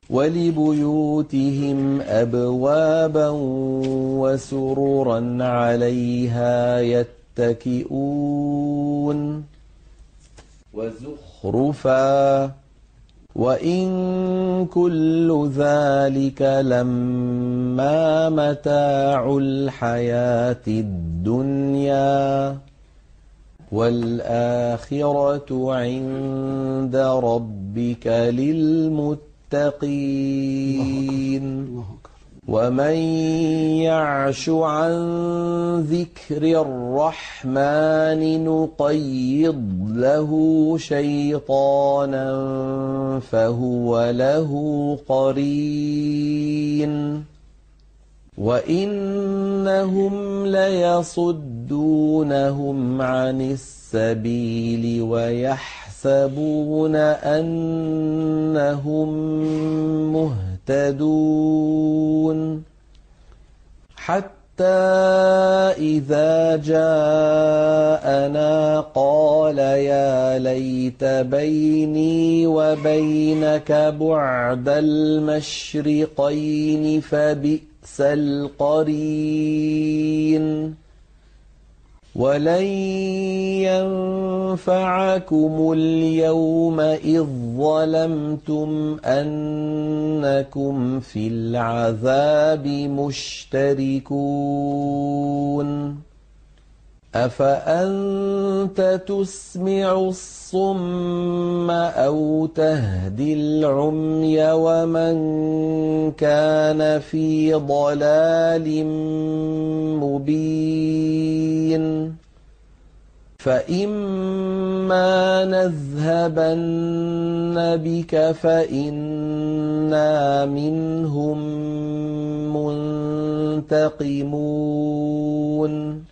وَلِبُيُوتِهِمْ أَبْوَابًا وَسُرُرًا عَلَيْهَا يَتَّكِئُونَ وَزُخْرُفًا وَإِن كُلُّ ذَلِكَ لَمَّا مَتَاعُ الْحَيَاةِ الدُّنْيَا وَالْآخِرَةُ عِندَ رَبِّكَ لِلْمُتَّقِينَ وَمَن يَعْشُ عَن ذِكْرِ الرَّحْمَنِ نُقَيِّضْ لَهُ شَيْطَانًا فَهُوَ لَهُ قَرِينٌ وَإِنَّهُمْ لَيَصُدُّونَهُمْ عَنِ السَّبِيلِ وَيَحْسَبُونَ أَنَّهُم مُّهْتَدُونَ حَتَّىٰ إِذَا جَاءَنَا قَالَ يَا لَيْتَ بَيْنِي وَبَيْنَكَ بُعْدَ الْمَشْرِقَيْنِ فَبِئْسَ الْقَرِينُ وَلَن يَنفَعَكُمُ الْيَوْمَ إِذ ظَّلَمْتُمْ أَنَّكُمْ فِي الْعَذَابِ مُشْتَرِكُونَ أَفَأَنتَ تُسْمِعُ الصُّمَّ أَوْ تَهْدِي الْعُمْيَ وَمَن كَانَ فِي ضَلَالٍ مُّبِينٍ فَإِمَّا نَذْهَبَنَّ بِكَ فَإِنَّا مِنْهُم مُّنتَقِمُونَ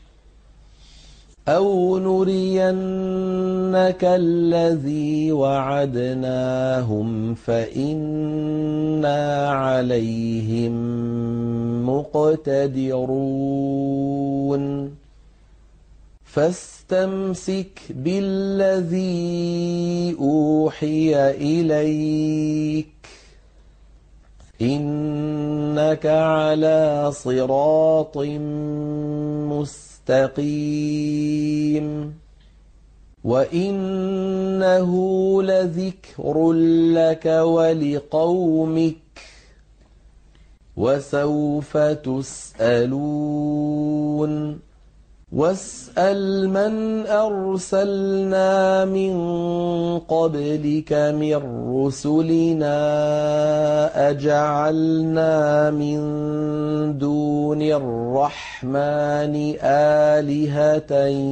أَوْ نُرِيَنَّكَ الَّذِي وَعَدْنَاهُمْ فَإِنَّا عَلَيْهِم مُّقْتَدِرُونَ فَاسْتَمْسِكْ بِالَّذِي أُوحِيَ إِلَيْكَ إِنَّكَ عَلَىٰ صِرَاطٍ مُّسْتَقِيمٍ وَإِنَّهُ لَذِكْرٌ لَّكَ وَلِقَوْمِكَ وَسَوْفَ تُسْأَلُونَ وَاسْأَلْ مَنْ أَرْسَلْنَا مِن قَبْلِكَ مِن رُّسُلِنَا أَجَعَلْنَا مِن دُونِ الرَّحْمَٰنِ آلِهَةً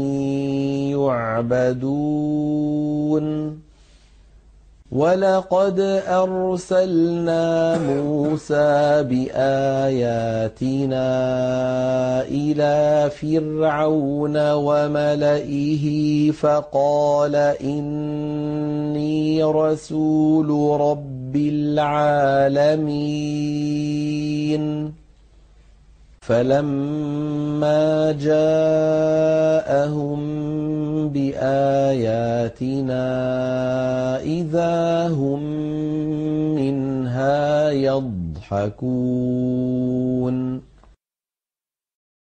يُعْبَدُونَ وَلَقَدْ أَرْسَلْنَا مُوسَىٰ بِآيَاتِنَا إِلَىٰ فِرْعَوْنَ وَمَلَئِهِ فَقَالَ إِنِّي رَسُولُ رَبِّ الْعَالَمِينَ فَلَمَّا جَاءَهُم بِآيَاتِنَا إِذَا هُم مِّنْهَا يَضْحَكُونَ